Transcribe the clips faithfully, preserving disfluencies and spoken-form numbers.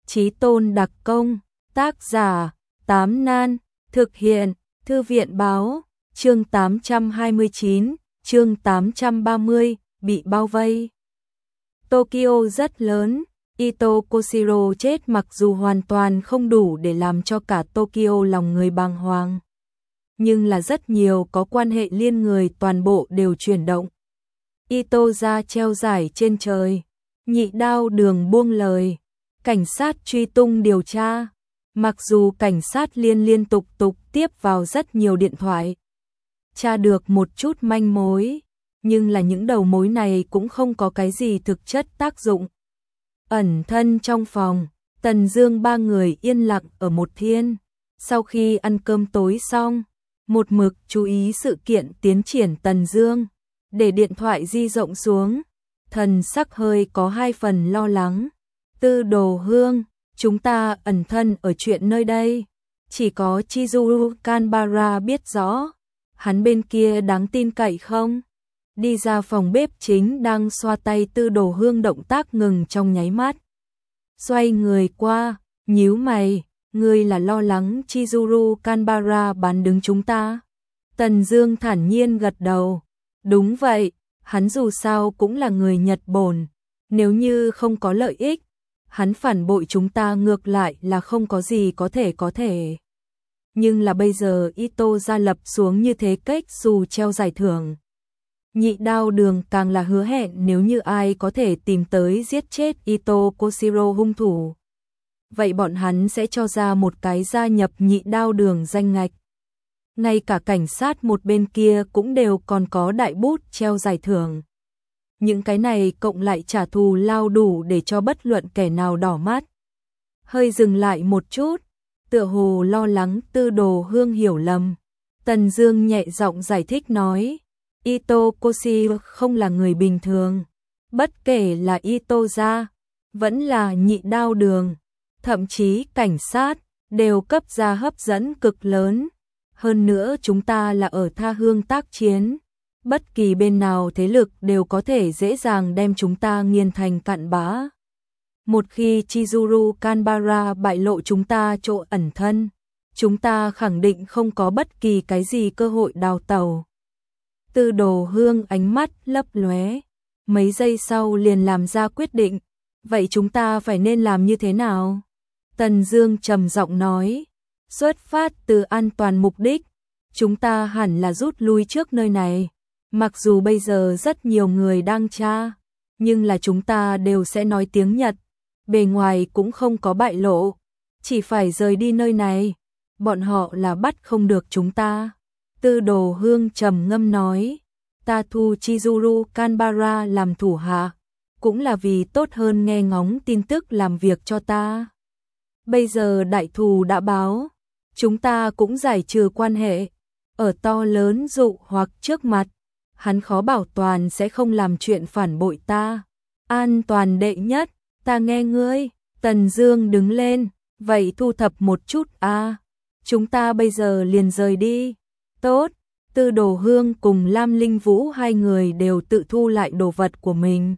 Chí Tôn đặc công, tác giả, Tám Nan, thực hiện, Thư viện báo, chương tám trăm hai mươi chín, chương tám trăm ba mươi, bị bao vây. Tokyo rất lớn, Ito Koshiro chết mặc dù hoàn toàn không đủ để làm cho cả Tokyo lòng người bàng hoàng. Nhưng là rất nhiều có quan hệ liên người toàn bộ đều chuyển động. Ito ra treo giải trên trời, Nhị Đao Đường buông lời, cảnh sát truy tung điều tra. Mặc dù cảnh sát liên liên tục tục tiếp vào rất nhiều điện thoại, tra được một chút manh mối, nhưng là những đầu mối này cũng không có cái gì thực chất tác dụng. Ẩn thân trong phòng, Tần Dương ba người yên lặng ở một thiên. Sau khi ăn cơm tối xong, một mực chú ý sự kiện tiến triển Tần Dương, để điện thoại di rộng xuống, thần sắc hơi có hai phần lo lắng. Tư Đồ Hương, chúng ta ẩn thân ở chuyện nơi đây, chỉ có Chizuru Kanbara biết rõ, hắn bên kia đáng tin cậy không? Đi ra phòng bếp chính đang xoa tay Tư Đồ Hương động tác ngừng trong nháy mắt. Xoay người qua, nhíu mày, ngươi là lo lắng Chizuru Kanbara bán đứng chúng ta? Tần Dương thản nhiên gật đầu, đúng vậy, hắn dù sao cũng là người Nhật Bổn, nếu như không có lợi ích, hắn phản bội chúng ta ngược lại là không có gì có thể có thể. Nhưng là bây giờ Ito ra lập xuống như thế cách dù treo giải thưởng. Nhị Đao Đường càng là hứa hẹn nếu như ai có thể tìm tới giết chết Ito Koshiro hung thủ, vậy bọn hắn sẽ cho ra một cái gia nhập Nhị Đao Đường danh ngạch. Ngay cả cảnh sát một bên kia cũng đều còn có đại bút treo giải thưởng. Những cái này cộng lại trả thù lao đủ để cho bất luận kẻ nào đỏ mắt. Hơi dừng lại một chút, tựa hồ lo lắng Tư Đồ Hương hiểu lầm. Tần Dương nhẹ giọng giải thích nói, Ito Koshiro không là người bình thường. Bất kể là Ito gia, vẫn là Nhị Đao Đường, thậm chí cảnh sát, đều cấp ra hấp dẫn cực lớn. Hơn nữa chúng ta là ở tha hương tác chiến. Bất kỳ bên nào thế lực đều có thể dễ dàng đem chúng ta nghiền thành cặn bã. Một khi Chizuru Kanbara bại lộ chúng ta chỗ ẩn thân, chúng ta khẳng định không có bất kỳ cái gì cơ hội đào tẩu. Tư Đồ Hương ánh mắt lấp lóe, mấy giây sau liền làm ra quyết định, vậy chúng ta phải nên làm như thế nào? Tần Dương trầm giọng nói, xuất phát từ an toàn mục đích, chúng ta hẳn là rút lui trước nơi này. Mặc dù bây giờ rất nhiều người đang tra, nhưng là chúng ta đều sẽ nói tiếng Nhật, bề ngoài cũng không có bại lộ, chỉ phải rời đi nơi này, bọn họ là bắt không được chúng ta. Tư Đồ Hương trầm ngâm nói, ta thu Chizuru Kanbara làm thủ hạ, cũng là vì tốt hơn nghe ngóng tin tức làm việc cho ta. Bây giờ đại thù đã báo, chúng ta cũng giải trừ quan hệ, ở to lớn dụ hoặc trước mặt, hắn khó bảo toàn sẽ không làm chuyện phản bội ta. An toàn đệ nhất, ta nghe ngươi. Tần Dương đứng lên, vậy thu thập một chút a, à, chúng ta bây giờ liền rời đi. Tốt. Tư Đồ Hương cùng Lam Linh Vũ hai người đều tự thu lại đồ vật của mình.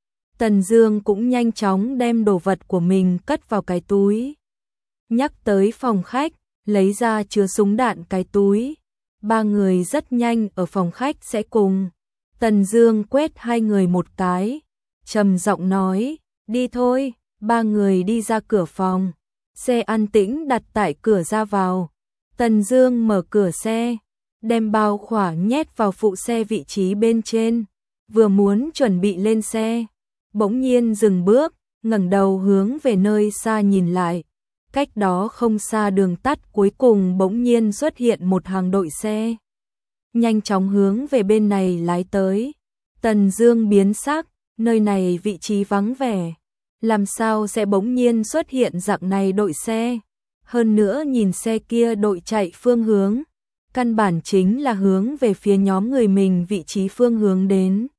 Tần Dương cũng nhanh chóng đem đồ vật của mình cất vào cái túi. Nhắc tới phòng khách, lấy ra chứa súng đạn cái túi. Ba người rất nhanh ở phòng khách sẽ cùng. Tần Dương quét hai người một cái, trầm giọng nói, đi thôi. Ba người đi ra cửa phòng, xe an tĩnh đặt tại cửa ra vào. Tần Dương mở cửa xe, đem bao khỏa nhét vào phụ xe vị trí bên trên, vừa muốn chuẩn bị lên xe, bỗng nhiên dừng bước, ngẩng đầu hướng về nơi xa nhìn lại. Cách đó không xa đường tắt cuối cùng bỗng nhiên xuất hiện một hàng đội xe, nhanh chóng hướng về bên này lái tới. Tần Dương biến sắc, nơi này vị trí vắng vẻ, làm sao sẽ bỗng nhiên xuất hiện dạng này đội xe? Hơn nữa nhìn xe kia đội chạy phương hướng, căn bản chính là hướng về phía nhóm người mình vị trí phương hướng đến.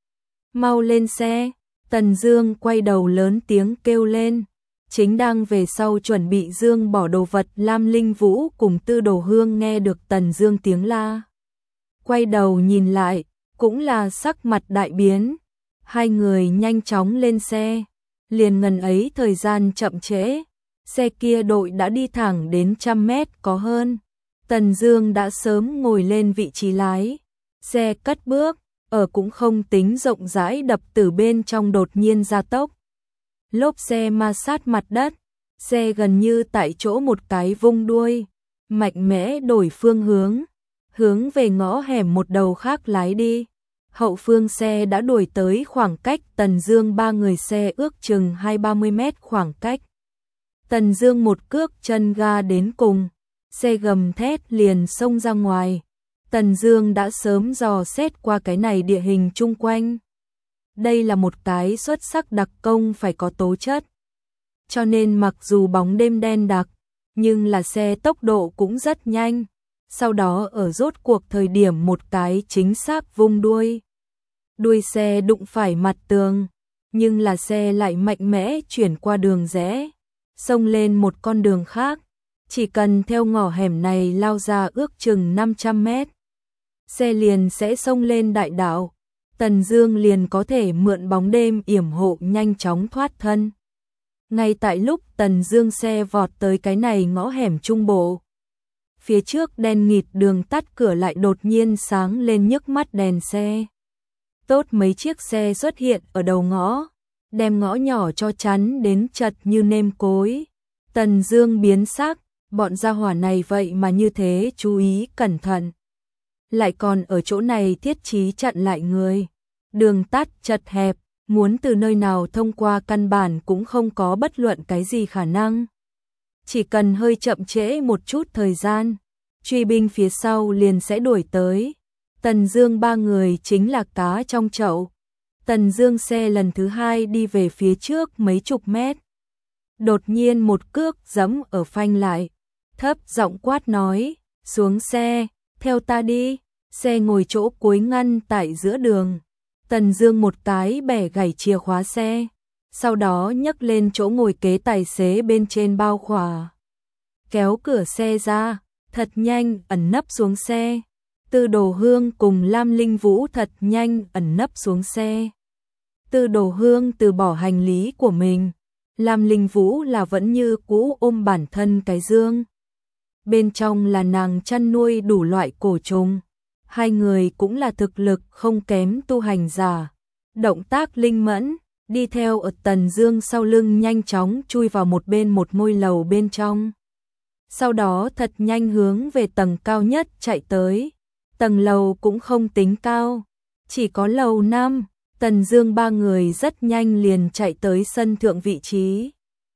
Mau lên xe! Tần Dương quay đầu lớn tiếng kêu lên. Chính đang về sau chuẩn bị dương bỏ đồ vật Lam Linh Vũ cùng Tư Đồ Hương nghe được Tần Dương tiếng la, quay đầu nhìn lại, cũng là sắc mặt đại biến. Hai người nhanh chóng lên xe, Liền ngần ấy thời gian chậm trễ, xe kia đội đã đi thẳng đến trăm mét có hơn. Tần Dương đã sớm ngồi lên vị trí lái, xe cất bước, ở cũng không tính rộng rãi đập từ bên trong đột nhiên gia tốc. Lốp xe ma sát mặt đất, xe gần như tại chỗ một cái vung đuôi, mạnh mẽ đổi phương hướng, hướng về ngõ hẻm một đầu khác lái đi. Hậu phương xe đã đuổi tới khoảng cách Tần Dương ba người xe ước chừng hai ba mươi mét khoảng cách. Tần Dương một cước chân ga đến cùng, xe gầm thét liền xông ra ngoài. Tần Dương đã sớm dò xét qua cái này địa hình chung quanh. Đây là một cái xuất sắc đặc công phải có tố chất. Cho nên mặc dù bóng đêm đen đặc, nhưng là xe tốc độ cũng rất nhanh. Sau đó ở rốt cuộc thời điểm một cái chính xác vung đuôi. Đuôi xe đụng phải mặt tường, nhưng là xe lại mạnh mẽ chuyển qua đường rẽ, xông lên một con đường khác. Chỉ cần theo ngõ hẻm này lao ra ước chừng năm trăm mét, xe liền sẽ xông lên đại đạo. Tần Dương liền có thể mượn bóng đêm yểm hộ nhanh chóng thoát thân. Ngay tại lúc Tần Dương xe vọt tới cái này ngõ hẻm trung bộ, phía trước đen nghịt đường tắt cửa lại đột nhiên sáng lên nhức mắt đèn xe. Tốt mấy chiếc xe xuất hiện ở đầu ngõ, đem ngõ nhỏ cho chắn đến chật như nêm cối. Tần Dương biến sắc, bọn gia hỏa này vậy mà như thế chú ý cẩn thận. Lại còn ở chỗ này thiết trí chặn lại người. Đường tắt chật hẹp, muốn từ nơi nào thông qua căn bản cũng không có bất luận cái gì khả năng. Chỉ cần hơi chậm trễ một chút thời gian, truy binh phía sau liền sẽ đuổi tới. Tần Dương ba người chính là cá trong chậu. Tần Dương xe lần thứ hai đi về phía trước mấy chục mét. Đột nhiên một cước giẫm ở phanh lại, thấp giọng quát nói, xuống xe, theo ta đi. Xe ngồi chỗ cuối ngăn tại giữa đường. Tần Dương một cái bẻ gãy chìa khóa xe, sau đó nhấc lên chỗ ngồi kế tài xế bên trên bao khỏa. Kéo cửa xe ra, thật nhanh ẩn nấp xuống xe. Tư Đồ Hương cùng Lam Linh Vũ thật nhanh ẩn nấp xuống xe. Tư Đồ Hương từ bỏ hành lý của mình, Lam Linh Vũ là vẫn như cũ ôm bản thân cái dương. Bên trong là nàng chăn nuôi đủ loại cổ trùng. Hai người cũng là thực lực không kém tu hành giả. Động tác linh mẫn, đi theo ở Tần Dương sau lưng nhanh chóng chui vào một bên một ngôi lầu bên trong. Sau đó thật nhanh hướng về tầng cao nhất chạy tới. Tầng lầu cũng không tính cao, chỉ có lầu năm. Tần Dương ba người rất nhanh liền chạy tới sân thượng vị trí.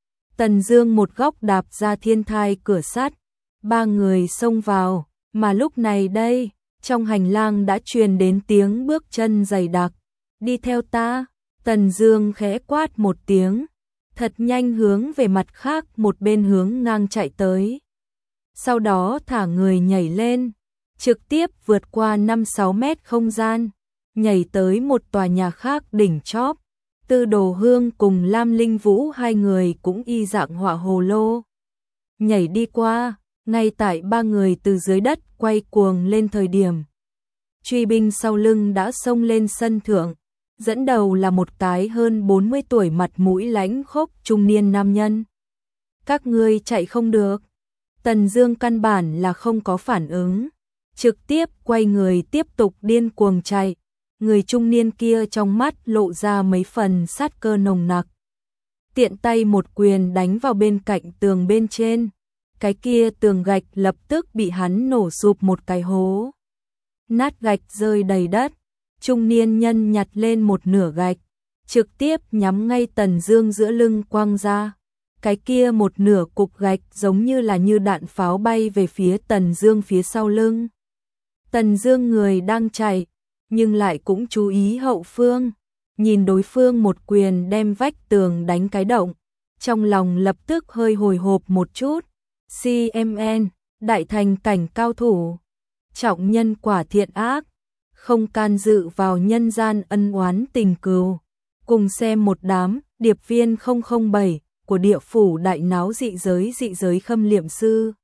Tần Dương một góc đạp ra thiên thai cửa sắt, ba người xông vào, mà lúc này đây, trong hành lang đã truyền đến tiếng bước chân dày đặc. Đi theo ta. Tần Dương khẽ quát một tiếng, thật nhanh hướng về mặt khác một bên hướng ngang chạy tới. Sau đó thả người nhảy lên, trực tiếp vượt qua năm sáu mét không gian, nhảy tới một tòa nhà khác đỉnh chóp. Tư Đồ Hương cùng Lam Linh Vũ hai người cũng y dạng họa hồ lô. Nhảy đi qua, ngay tại ba người từ dưới đất quay cuồng lên thời điểm. Truy binh sau lưng đã xông lên sân thượng, dẫn đầu là một cái hơn bốn mươi tuổi mặt mũi lãnh khốc trung niên nam nhân. Các ngươi chạy không được. Tần Dương căn bản là không có phản ứng, trực tiếp quay người tiếp tục điên cuồng chạy. Người trung niên kia trong mắt lộ ra mấy phần sát cơ nồng nặc. Tiện tay một quyền đánh vào bên cạnh tường bên trên. Cái kia tường gạch lập tức bị hắn nổ sụp một cái hố. Nát gạch rơi đầy đất. Trung niên nhân nhặt lên một nửa gạch, trực tiếp nhắm ngay Tần Dương giữa lưng quăng ra. Cái kia một nửa cục gạch giống như là như đạn pháo bay về phía Tần Dương phía sau lưng. Tần Dương người đang chạy, nhưng lại cũng chú ý hậu phương, nhìn đối phương một quyền đem vách tường đánh cái động, trong lòng lập tức hơi hồi hộp một chút. xê em en, đại thành cảnh cao thủ, trọng nhân quả thiện ác, không can dự vào nhân gian ân oán tình cừu. Cùng xem một đám điệp viên không không bảy của địa phủ đại náo dị giới dị giới khâm liệm sư.